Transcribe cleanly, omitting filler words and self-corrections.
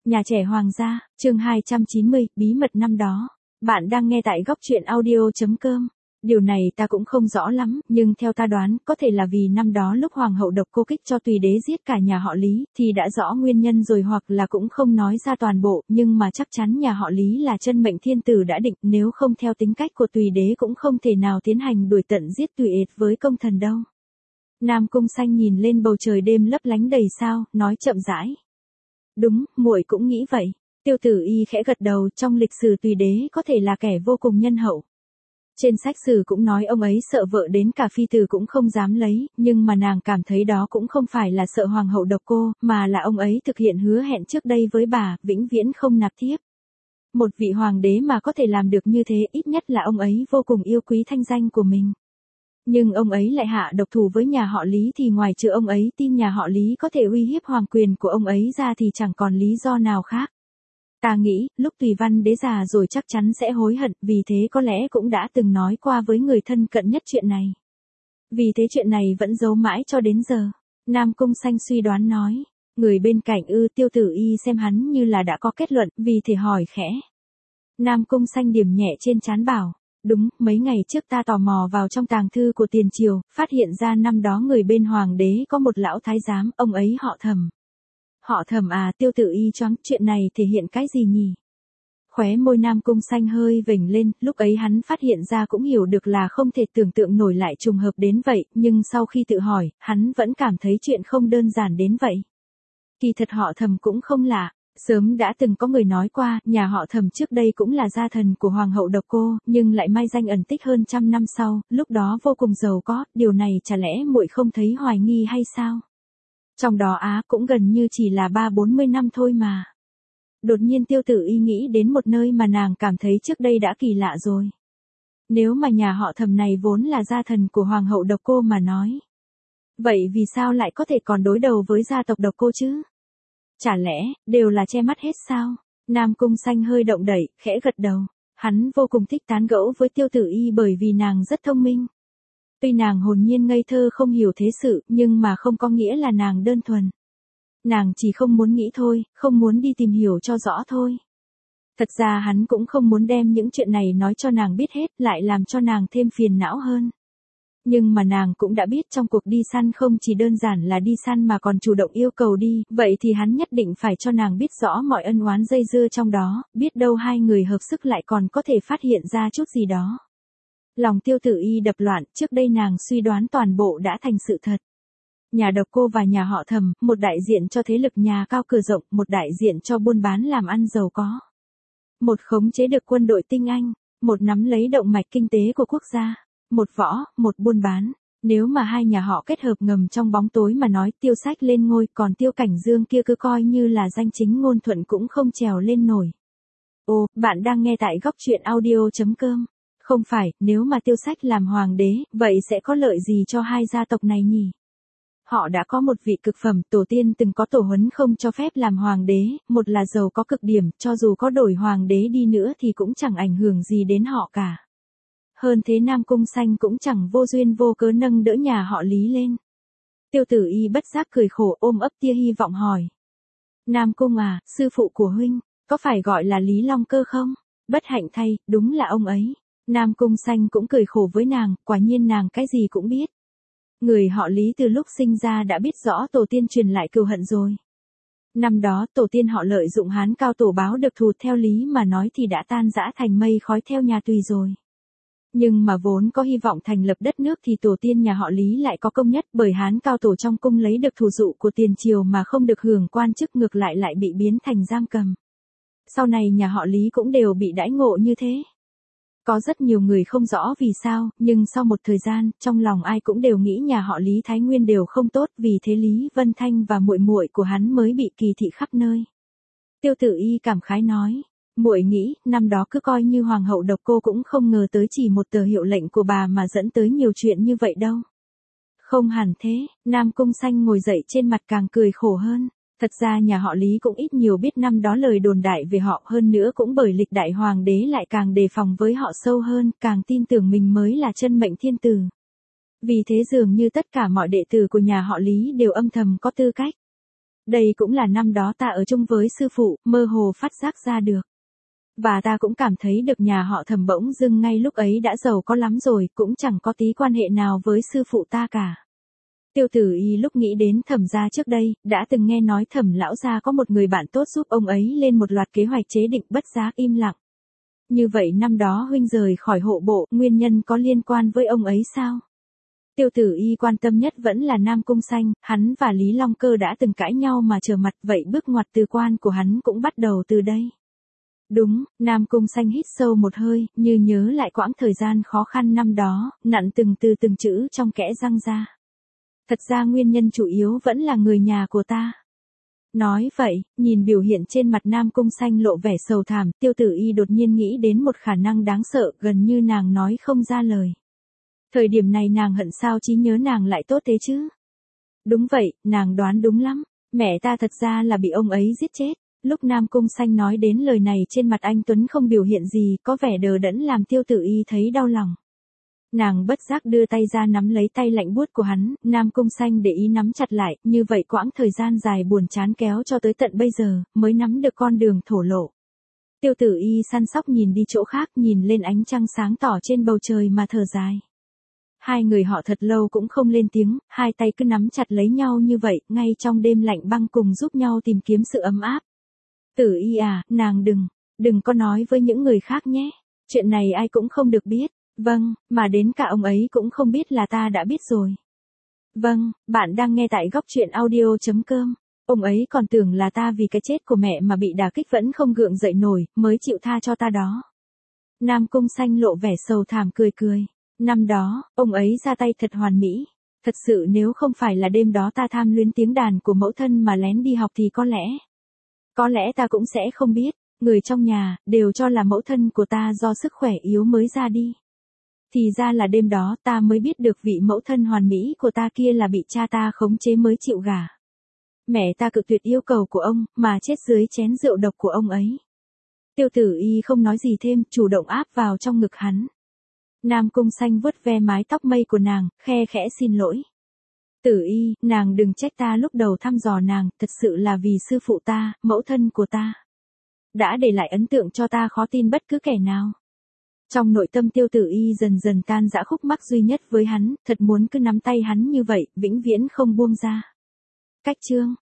Nhà trẻ Hoàng gia, chương 290, bí mật năm đó. Bạn đang nghe tại góc truyện audio.com. Điều này ta cũng không rõ lắm, nhưng theo ta đoán, có thể là vì năm đó lúc Hoàng hậu độc cô kích cho Tùy đế giết cả nhà họ Lý, thì đã rõ nguyên nhân rồi, hoặc là cũng không nói ra toàn bộ, nhưng mà chắc chắn nhà họ Lý là chân mệnh thiên tử đã định, nếu không theo tính cách của Tùy đế cũng không thể nào tiến hành đuổi tận giết Tùy ệt với công thần đâu. Nam Cung Xanh nhìn lên bầu trời đêm lấp lánh đầy sao, nói chậm rãi. Đúng, muội cũng nghĩ vậy. Tiêu Tử Y khẽ gật đầu, trong lịch sử Tùy đế có thể là kẻ vô cùng nhân hậu. Trên sách sử cũng nói ông ấy sợ vợ đến cả phi tử cũng không dám lấy, nhưng mà nàng cảm thấy đó cũng không phải là sợ Hoàng hậu độc cô, mà là ông ấy thực hiện hứa hẹn trước đây với bà, vĩnh viễn không nạp thiếp. Một vị hoàng đế mà có thể làm được như thế, ít nhất là ông ấy vô cùng yêu quý thanh danh của mình. Nhưng ông ấy lại hạ độc thủ với nhà họ Lý thì ngoài trừ ông ấy tin nhà họ Lý có thể uy hiếp hoàng quyền của ông ấy ra thì chẳng còn lý do nào khác. Ta nghĩ, lúc Tùy Văn đế già rồi chắc chắn sẽ hối hận, vì thế có lẽ cũng đã từng nói qua với người thân cận nhất chuyện này. Vì thế chuyện này vẫn giấu mãi cho đến giờ. Nam Cung Xanh suy đoán nói. Người bên cạnh Tiêu Tử Y xem hắn như là đã có kết luận, vì thế hỏi khẽ. Nam Cung Xanh điểm nhẹ trên trán bảo. Đúng, mấy ngày trước ta tò mò vào trong tàng thư của Tiền Triều, phát hiện ra năm đó người bên hoàng đế có một lão thái giám, ông ấy họ Thẩm. Họ Thẩm à? Tiêu Tử Y choáng, chuyện này thể hiện cái gì nhỉ? Khóe môi Nam Cung Xanh hơi vểnh lên, lúc ấy hắn phát hiện ra cũng hiểu được là không thể tưởng tượng nổi lại trùng hợp đến vậy, nhưng sau khi tự hỏi, hắn vẫn cảm thấy chuyện không đơn giản đến vậy. Kỳ thật họ Thẩm cũng không lạ. Sớm đã từng có người nói qua, nhà họ Thẩm trước đây cũng là gia thần của Hoàng hậu độc cô, nhưng lại mai danh ẩn tích hơn trăm năm sau, lúc đó vô cùng giàu có, điều này chả lẽ muội không thấy hoài nghi hay sao? Trong đó cũng gần như chỉ là 30-40 năm thôi mà. Đột nhiên Tiêu Tử Y nghĩ đến một nơi mà nàng cảm thấy trước đây đã kỳ lạ rồi. Nếu mà nhà họ Thẩm này vốn là gia thần của Hoàng hậu độc cô mà nói. Vậy vì sao lại có thể còn đối đầu với gia tộc độc cô chứ? Chả lẽ, đều là che mắt hết sao? Nam Cung Xanh hơi động đậy, khẽ gật đầu. Hắn vô cùng thích tán gẫu với Tiêu Tử Y bởi vì nàng rất thông minh. Tuy nàng hồn nhiên ngây thơ không hiểu thế sự, nhưng mà không có nghĩa là nàng đơn thuần. Nàng chỉ không muốn nghĩ thôi, không muốn đi tìm hiểu cho rõ thôi. Thật ra hắn cũng không muốn đem những chuyện này nói cho nàng biết hết, lại làm cho nàng thêm phiền não hơn. Nhưng mà nàng cũng đã biết trong cuộc đi săn không chỉ đơn giản là đi săn mà còn chủ động yêu cầu đi, vậy thì hắn nhất định phải cho nàng biết rõ mọi ân oán dây dưa trong đó, biết đâu hai người hợp sức lại còn có thể phát hiện ra chút gì đó. Lòng Tiêu Tử Y đập loạn, trước đây nàng suy đoán toàn bộ đã thành sự thật. Nhà độc cô và nhà họ Thẩm, một đại diện cho thế lực nhà cao cửa rộng, một đại diện cho buôn bán làm ăn giàu có. Một khống chế được quân đội tinh anh, một nắm lấy động mạch kinh tế của quốc gia. Một võ, một buôn bán. Nếu mà hai nhà họ kết hợp ngầm trong bóng tối mà nói Tiêu Sách lên ngôi, còn Tiêu Cảnh Dương kia cứ coi như là danh chính ngôn thuận cũng không trèo lên nổi. Ồ, bạn đang nghe tại góc truyện audio.com. Không phải, nếu mà Tiêu Sách làm hoàng đế, vậy sẽ có lợi gì cho hai gia tộc này nhỉ? Họ đã có một vị cực phẩm, tổ tiên từng có tổ huấn không cho phép làm hoàng đế, một là giàu có cực điểm, cho dù có đổi hoàng đế đi nữa thì cũng chẳng ảnh hưởng gì đến họ cả. Hơn thế Nam Cung Xanh cũng chẳng vô duyên vô cớ nâng đỡ nhà họ Lý lên. Tiêu Tử Y bất giác cười khổ, ôm ấp tia hy vọng hỏi. Nam Cung à, sư phụ của huynh, có phải gọi là Lý Long Cơ không? Bất hạnh thay, đúng là ông ấy. Nam Cung Xanh cũng cười khổ với nàng, quả nhiên nàng cái gì cũng biết. Người họ Lý từ lúc sinh ra đã biết rõ tổ tiên truyền lại cừu hận rồi. Năm đó tổ tiên họ lợi dụng Hán Cao Tổ báo được thù, theo lý mà nói thì đã tan rã thành mây khói theo nhà Tùy rồi. Nhưng mà vốn có hy vọng thành lập đất nước thì tổ tiên nhà họ Lý lại có công nhất, bởi Hán Cao Tổ trong cung lấy được thù dụ của Tiền Triều mà không được hưởng quan chức, ngược lại bị biến thành giam cầm. Sau này nhà họ Lý cũng đều bị đãi ngộ như thế. Có rất nhiều người không rõ vì sao, nhưng sau một thời gian, trong lòng ai cũng đều nghĩ nhà họ Lý Thái Nguyên đều không tốt, vì thế Lý Vân Thanh và muội muội của hắn mới bị kỳ thị khắp nơi. Tiêu Tử Y cảm khái nói. Muội nghĩ, năm đó cứ coi như Hoàng hậu độc cô cũng không ngờ tới chỉ một tờ hiệu lệnh của bà mà dẫn tới nhiều chuyện như vậy đâu. Không hẳn thế, Nam Cung Xanh ngồi dậy trên mặt càng cười khổ hơn. Thật ra nhà họ Lý cũng ít nhiều biết năm đó lời đồn đại về họ, hơn nữa cũng bởi lịch đại hoàng đế lại càng đề phòng với họ sâu hơn, càng tin tưởng mình mới là chân mệnh thiên tử. Vì thế dường như tất cả mọi đệ tử của nhà họ Lý đều âm thầm có tư cách Đây cũng là năm đó ta ở chung với sư phụ, mơ hồ phát giác ra được. Và ta cũng cảm thấy được nhà họ Thẩm bỗng dưng ngay lúc ấy đã giàu có lắm rồi, cũng chẳng có tí quan hệ nào với sư phụ ta cả. Tiêu Tử Y lúc nghĩ đến Thẩm gia trước đây, đã từng nghe nói Thẩm lão gia có một người bạn tốt giúp ông ấy lên một loạt kế hoạch chế định, bất giác im lặng. Như vậy năm đó huynh rời khỏi hộ bộ, nguyên nhân có liên quan với ông ấy sao? Tiêu Tử Y quan tâm nhất vẫn là Nam Cung Xanh, hắn và Lý Long Cơ đã từng cãi nhau mà trở mặt, vậy bước ngoặt từ quan của hắn cũng bắt đầu từ đây. Đúng, Nam Cung Xanh hít sâu một hơi, như nhớ lại quãng thời gian khó khăn năm đó, nặn từng từ từng chữ trong kẽ răng ra. Thật ra nguyên nhân chủ yếu vẫn là người nhà của ta. Nói vậy, nhìn biểu hiện trên mặt Nam Cung Xanh lộ vẻ sầu thảm, Tiêu Tử Y đột nhiên nghĩ đến một khả năng đáng sợ, gần như nàng nói không ra lời. Thời điểm này nàng hận sao trí nhớ nàng lại tốt thế chứ? Đúng vậy, nàng đoán đúng lắm, mẹ ta thật ra là bị ông ấy giết chết. Lúc Nam Cung Xanh nói đến lời này, trên mặt anh Tuấn không biểu hiện gì, có vẻ đờ đẫn làm Tiêu Tử Y thấy đau lòng. Nàng bất giác đưa tay ra nắm lấy tay lạnh buốt của hắn, Nam Cung Xanh để ý nắm chặt lại, như vậy quãng thời gian dài buồn chán kéo cho tới tận bây giờ, mới nắm được con đường thổ lộ. Tiêu Tử Y săn sóc nhìn đi chỗ khác, nhìn lên ánh trăng sáng tỏ trên bầu trời mà thở dài. Hai người họ thật lâu cũng không lên tiếng, hai tay cứ nắm chặt lấy nhau như vậy, ngay trong đêm lạnh băng cùng giúp nhau tìm kiếm sự ấm áp. Tử Y à, nàng đừng có nói với những người khác nhé. Chuyện này ai cũng không được biết. Vâng, mà đến cả ông ấy cũng không biết là ta đã biết rồi. Vâng, bạn đang nghe tại góc truyện audio.com. Ông ấy còn tưởng là ta vì cái chết của mẹ mà bị đả kích vẫn không gượng dậy nổi, mới chịu tha cho ta đó. Nam Cung Xanh lộ vẻ sầu thảm cười cười. Năm đó, ông ấy ra tay thật hoàn mỹ. Thật sự nếu không phải là đêm đó ta tham luyến tiếng đàn của mẫu thân mà lén đi học thì có lẽ ta cũng sẽ không biết. Người trong nhà, đều cho là mẫu thân của ta do sức khỏe yếu mới ra đi. Thì ra là đêm đó ta mới biết được vị mẫu thân hoàn mỹ của ta kia là bị cha ta khống chế mới chịu gả. Mẹ ta cự tuyệt yêu cầu của ông, mà chết dưới chén rượu độc của ông ấy. Tiêu Tử Y không nói gì thêm, chủ động áp vào trong ngực hắn. Nam Cung Xanh vuốt ve mái tóc mây của nàng, khe khẽ xin lỗi. Tử Y, nàng đừng trách ta lúc đầu thăm dò nàng, thật sự là vì sư phụ ta, mẫu thân của ta. Đã để lại ấn tượng cho ta khó tin bất cứ kẻ nào. Trong nội tâm Tiêu Tử Y dần dần tan rã, khúc mắc duy nhất với hắn, thật muốn cứ nắm tay hắn như vậy, vĩnh viễn không buông ra. Cách chương